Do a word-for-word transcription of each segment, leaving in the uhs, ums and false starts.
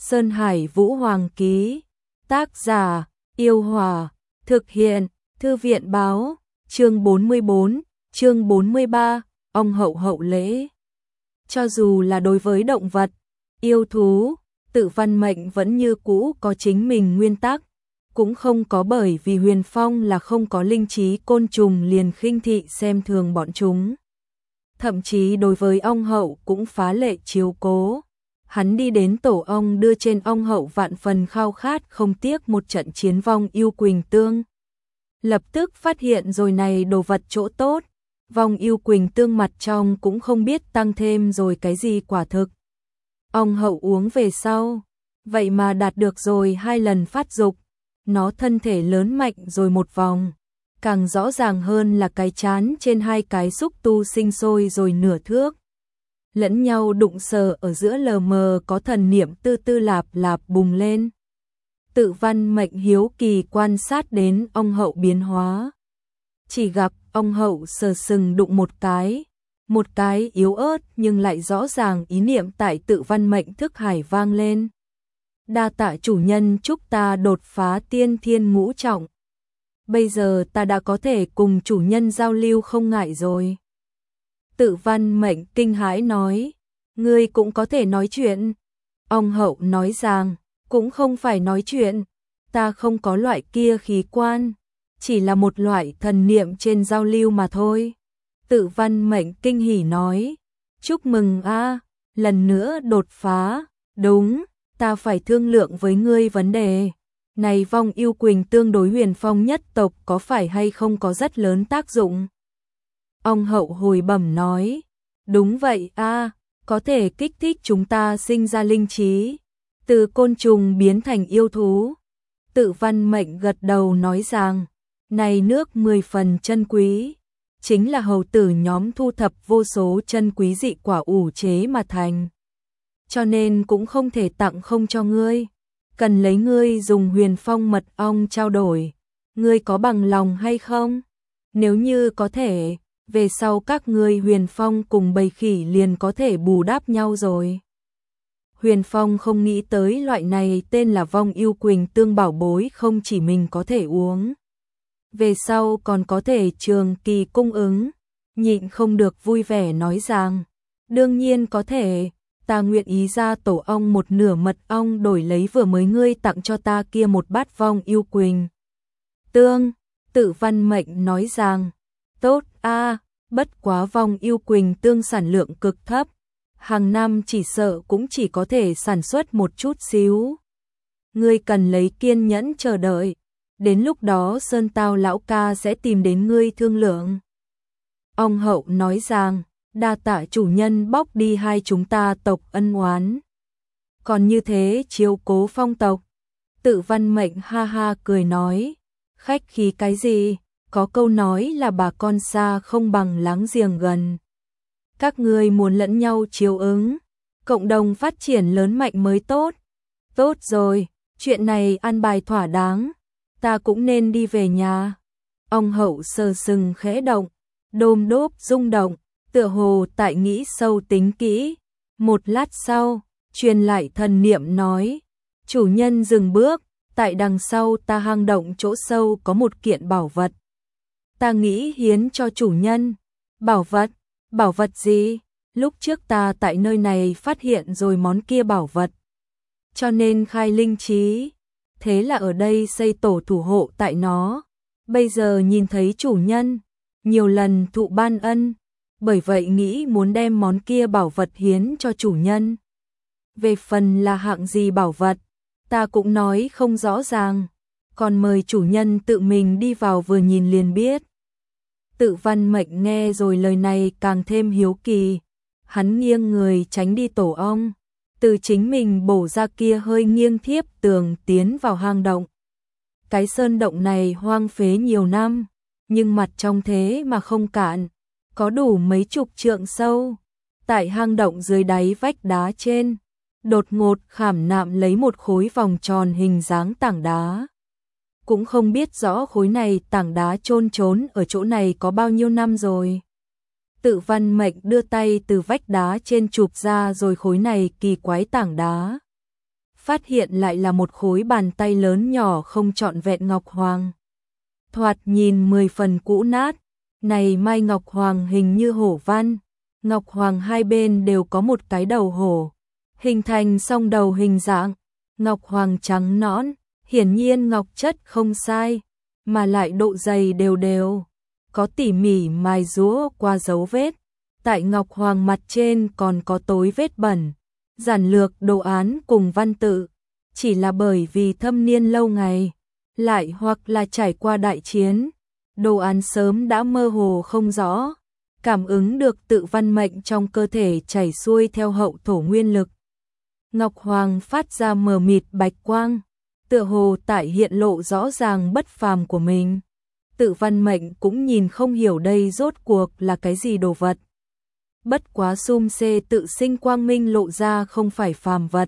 Sơn Hải Vũ Hoàng ký. Tác giả, Yêu Hòa. Thực hiện, Thư viện báo. Chương bốn mươi bốn, chương bốn mươi ba, ông hậu hậu lễ. Cho dù là đối với động vật, yêu thú, Tự Văn Mệnh vẫn như cũ có chính mình nguyên tắc, cũng không có bởi vì Huyền Phong là không có linh trí côn trùng liền khinh thị xem thường bọn chúng. Thậm chí đối với ông hậu cũng phá lệ chiếu cố. Hắn đi đến tổ ong đưa trên ông hậu vạn phần khao khát không tiếc một trận chiến vong yêu Quỳnh Tương. Lập tức phát hiện rồi này đồ vật chỗ tốt, vong yêu Quỳnh Tương mặt trong cũng không biết tăng thêm rồi cái gì quả thực. Ông hậu uống về sau, vậy mà đạt được rồi hai lần phát dục, nó thân thể lớn mạnh rồi một vòng. Càng rõ ràng hơn là cái chán trên hai cái xúc tu sinh sôi rồi nửa thước. Lẫn nhau đụng sờ ở giữa lờ mờ có thần niệm tư tư lạp lạp bùng lên. Tự Văn Mệnh hiếu kỳ quan sát đến ông hậu biến hóa. Chỉ gặp ông hậu sờ sừng đụng một cái, một cái yếu ớt nhưng lại rõ ràng ý niệm tại Tự Văn Mệnh thức hải vang lên. Đa tạ chủ nhân chúc ta đột phá tiên thiên ngũ trọng. Bây giờ ta đã có thể cùng chủ nhân giao lưu không ngại rồi. Tự Văn Mệnh kinh hãi nói, ngươi cũng có thể nói chuyện. Ông hậu nói rằng, cũng không phải nói chuyện, ta không có loại kia khí quan, chỉ là một loại thần niệm trên giao lưu mà thôi. Tự Văn Mệnh kinh hỉ nói, chúc mừng a, lần nữa đột phá, đúng, ta phải thương lượng với ngươi vấn đề. Này vong yêu Quỳnh tương đối Huyền Phong nhất tộc có phải hay không có rất lớn tác dụng? Ông hậu hồi bẩm nói, đúng vậy a, có thể kích thích chúng ta sinh ra linh trí, từ côn trùng biến thành yêu thú. Tự Văn Mệnh gật đầu nói rằng, này nước mười phần chân quý, chính là hầu tử nhóm thu thập vô số chân quý dị quả ủ chế mà thành. Cho nên cũng không thể tặng không cho ngươi, cần lấy ngươi dùng Huyền Phong mật ong trao đổi, ngươi có bằng lòng hay không? Nếu như có thể, về sau các ngươi Huyền Phong cùng bầy khỉ liền có thể bù đắp nhau rồi. Huyền Phong không nghĩ tới loại này tên là vong yêu Quỳnh tương bảo bối không chỉ mình có thể uống, về sau còn có thể trường kỳ cung ứng, nhịn không được vui vẻ nói rằng, đương nhiên có thể, ta nguyện ý ra tổ ong một nửa mật ong đổi lấy vừa mới ngươi tặng cho ta kia một bát vong yêu Quỳnh tương. Tự Văn Mệnh nói rằng, tốt a, bất quá vong yêu Quỳnh tương sản lượng cực thấp, hàng năm chỉ sợ cũng chỉ có thể sản xuất một chút xíu. Ngươi cần lấy kiên nhẫn chờ đợi, đến lúc đó Sơn Tao lão ca sẽ tìm đến ngươi thương lượng. Ông hậu nói rằng, đa tạ chủ nhân bóc đi hai chúng ta tộc ân oán. Còn như thế chiếu cố phong tộc. Tự Văn Mệnh ha ha cười nói, khách khí cái gì, có câu nói là bà con xa không bằng láng giềng gần. Các ngươi muốn lẫn nhau chiếu ứng, cộng đồng phát triển lớn mạnh mới tốt. Tốt rồi, chuyện này an bài thỏa đáng, ta cũng nên đi về nhà. Ông hậu sờ sừng khẽ động, đôm đốp rung động, tựa hồ tại nghĩ sâu tính kỹ. Một lát sau, truyền lại thần niệm nói, chủ nhân dừng bước, tại đằng sau ta hang động chỗ sâu có một kiện bảo vật. Ta nghĩ hiến cho chủ nhân. Bảo vật? Bảo vật gì? Lúc trước ta tại nơi này phát hiện rồi món kia bảo vật, cho nên khai linh trí, thế là ở đây xây tổ thủ hộ tại nó. Bây giờ nhìn thấy chủ nhân nhiều lần thụ ban ân, bởi vậy nghĩ muốn đem món kia bảo vật hiến cho chủ nhân. Về phần là hạng gì bảo vật, ta cũng nói không rõ ràng, còn mời chủ nhân tự mình đi vào vừa nhìn liền biết. Tự Văn Mệnh nghe rồi lời này càng thêm hiếu kỳ, hắn nghiêng người tránh đi tổ ong, từ chính mình bổ ra kia hơi nghiêng thiếp tường tiến vào hang động. Cái sơn động này hoang phế nhiều năm, nhưng mặt trong thế mà không cạn, có đủ mấy chục trượng sâu. Tại hang động dưới đáy vách đá trên, đột ngột khảm nạm lấy một khối vòng tròn hình dáng tảng đá. Cũng không biết rõ khối này tảng đá chôn trốn ở chỗ này có bao nhiêu năm rồi. Tự Văn Mệnh đưa tay từ vách đá trên chụp ra rồi khối này kỳ quái tảng đá. phát hiện lại là một khối bàn tay lớn nhỏ không trọn vẹn ngọc hoàng. Thoạt nhìn mười phần cũ nát, này mai ngọc hoàng hình như hổ văn, ngọc hoàng hai bên đều có một cái đầu hổ, hình thành song đầu hình dạng, ngọc hoàng trắng nõn, hiển nhiên ngọc chất không sai, mà lại độ dày đều đều, có tỉ mỉ mài rũa qua dấu vết, tại ngọc hoàng mặt trên còn có tối vết bẩn, giản lược đồ án cùng văn tự, chỉ là bởi vì thâm niên lâu ngày, lại hoặc là trải qua đại chiến, đồ án sớm đã mơ hồ không rõ, cảm ứng được tự văn mệnh trong cơ thể chảy xuôi theo hậu thổ nguyên lực. Ngọc hoàng phát ra mờ mịt bạch quang, tựa hồ tại hiện lộ rõ ràng bất phàm của mình. Tự văn mệnh cũng nhìn không hiểu đây rốt cuộc là cái gì đồ vật. Bất quá sum xê tự sinh quang minh lộ ra không phải phàm vật.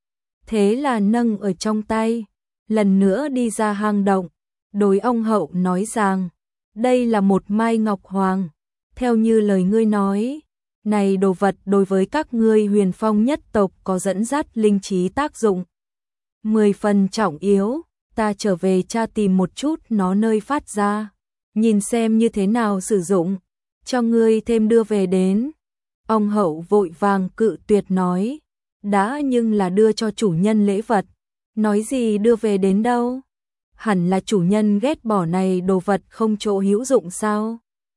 Thế là nâng ở trong tay, lần nữa đi ra hang động, đối ông hậu nói rằng, đây là một mai ngọc hoàng, theo như lời ngươi nói, này đồ vật đối với các ngươi Huyền Phong nhất tộc có dẫn dắt linh trí tác dụng. Mười phần trọng yếu, ta trở về tra tìm một chút nó nơi phát ra, nhìn xem như thế nào sử dụng, cho ngươi thêm đưa về đến. Ông hậu vội vàng cự tuyệt nói, đã nhưng là đưa cho chủ nhân lễ vật, nói gì đưa về đến đâu? Hẳn là chủ nhân ghét bỏ này đồ vật không chỗ hữu dụng sao?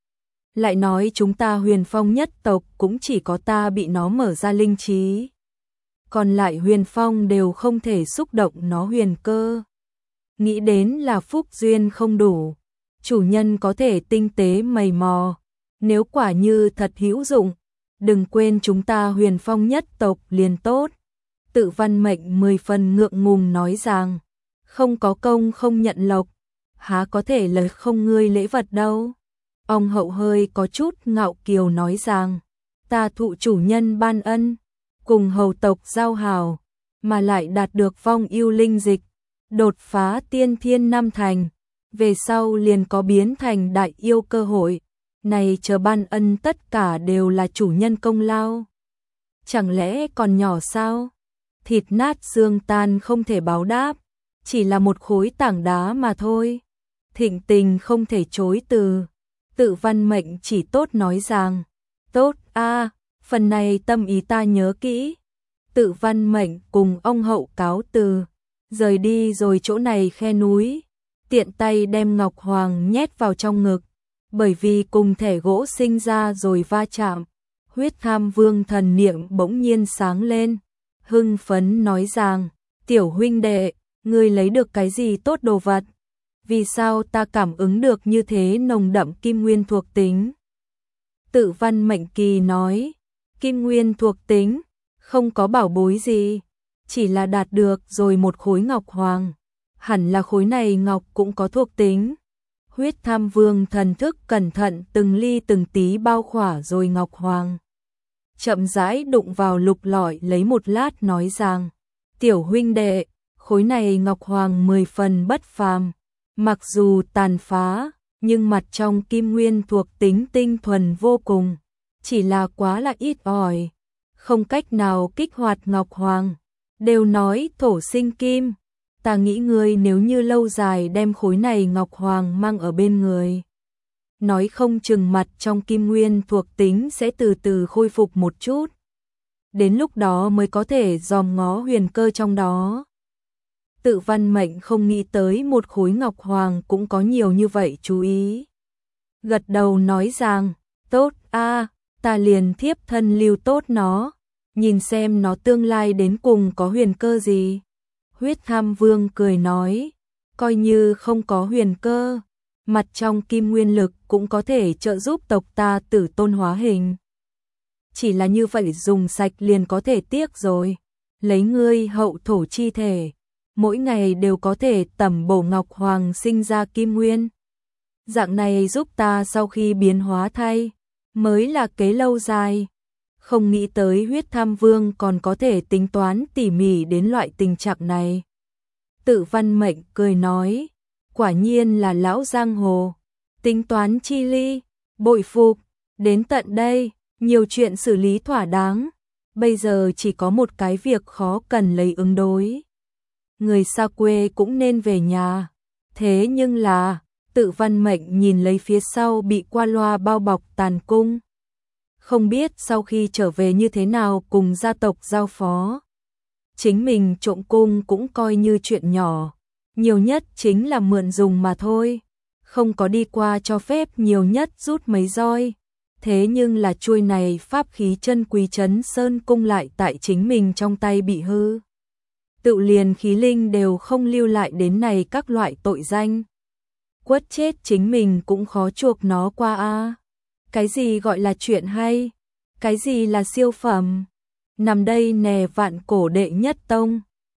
Lại nói chúng ta Huyền Phong nhất tộc cũng chỉ có ta bị nó mở ra linh trí. Còn lại Huyền Phong đều không thể xúc động nó huyền cơ. Nghĩ đến là phúc duyên không đủ, chủ nhân có thể tinh tế mày mò, nếu quả như thật hữu dụng, đừng quên chúng ta Huyền Phong nhất tộc liền tốt. Tự văn mệnh mười phần ngượng ngùng nói rằng, không có công không nhận lộc, há có thể lời không ngươi lễ vật đâu. Ông hậu hơi có chút ngạo kiều nói rằng, ta thụ chủ nhân ban ân, cùng hầu tộc giao hảo, mà lại đạt được phong yêu linh dịch, đột phá tiên thiên năm thành, về sau liền có biến thành đại yêu cơ hội, này chờ ban ân tất cả đều là chủ nhân công lao. Chẳng lẽ còn nhỏ sao? Thịt nát xương tan không thể báo đáp, chỉ là một khối tảng đá mà thôi. Thịnh tình không thể chối từ. Tự văn mệnh chỉ tốt nói rằng, tốt a, à, phần này tâm ý ta nhớ kỹ. Tự văn mệnh cùng ông hậu cáo từ, rời đi rồi chỗ này khe núi, tiện tay đem ngọc hoàng nhét vào trong ngực, bởi vì cùng thể gỗ sinh ra rồi va chạm, huyết tham vương thần niệm bỗng nhiên sáng lên, hưng phấn nói rằng, tiểu huynh đệ, ngươi lấy được cái gì tốt đồ vật? Vì sao ta cảm ứng được như thế nồng đậm kim nguyên thuộc tính? Tự văn mệnh kỳ nói, kim nguyên thuộc tính, không có bảo bối gì, chỉ là đạt được rồi một khối ngọc hoàng, hẳn là khối này ngọc cũng có thuộc tính. Huyết tham vương thần thức cẩn thận từng ly từng tí bao khỏa rồi ngọc hoàng. Chậm rãi đụng vào lục lọi lấy một lát nói rằng, tiểu huynh đệ, khối này ngọc hoàng mười phần bất phàm. Mặc dù tàn phá, nhưng mặt trong kim nguyên thuộc tính tinh thuần vô cùng, chỉ là quá là ít ỏi, không cách nào kích hoạt ngọc hoàng. Đều nói thổ sinh kim, ta nghĩ ngươi nếu như lâu dài đem khối này ngọc hoàng mang ở bên người, nói không chừng mặt trong kim nguyên thuộc tính sẽ từ từ khôi phục một chút. Đến lúc đó mới có thể dòm ngó huyền cơ trong đó. Tự văn mệnh không nghĩ tới một khối ngọc hoàng cũng có nhiều như vậy chú ý. Gật đầu nói rằng, tốt a, à, ta liền thiếp thân lưu tốt nó, nhìn xem nó tương lai đến cùng có huyền cơ gì. Huyết tham vương cười nói, coi như không có huyền cơ, mặt trong kim nguyên lực cũng có thể trợ giúp tộc ta tử tôn hóa hình. Chỉ là như vậy dùng sạch liền có thể tiếc rồi, lấy ngươi hậu thổ chi thể, mỗi ngày đều có thể tẩm bổ ngọc hoàng sinh ra kim nguyên. Dạng này giúp ta sau khi biến hóa thay, mới là kế lâu dài. Không nghĩ tới huyết tham vương còn có thể tính toán tỉ mỉ đến loại tình trạng này. Tự văn mệnh cười nói, quả nhiên là lão giang hồ, tính toán chi ly, bội phục, đến tận đây, nhiều chuyện xử lý thỏa đáng, bây giờ chỉ có một cái việc khó cần lấy ứng đối. người xa quê cũng nên về nhà. Thế nhưng là, Tự Văn Mệnh nhìn lấy phía sau bị qua loa bao bọc tàn cung. Không biết sau khi trở về như thế nào cùng gia tộc giao phó. Chính mình trộm cung cũng coi như chuyện nhỏ, nhiều nhất chính là mượn dùng mà thôi, không có đi qua cho phép, nhiều nhất rút mấy roi. Thế nhưng là chuôi này pháp khí chân quý Trấn Sơn cung lại tại chính mình trong tay bị hư. Tự liền khí linh đều không lưu lại đến này các loại tội danh. Quất chết chính mình cũng khó chuộc nó qua a. Cái gì gọi là chuyện hay? Cái gì là siêu phẩm? Nằm đây nè vạn cổ đệ nhất tông.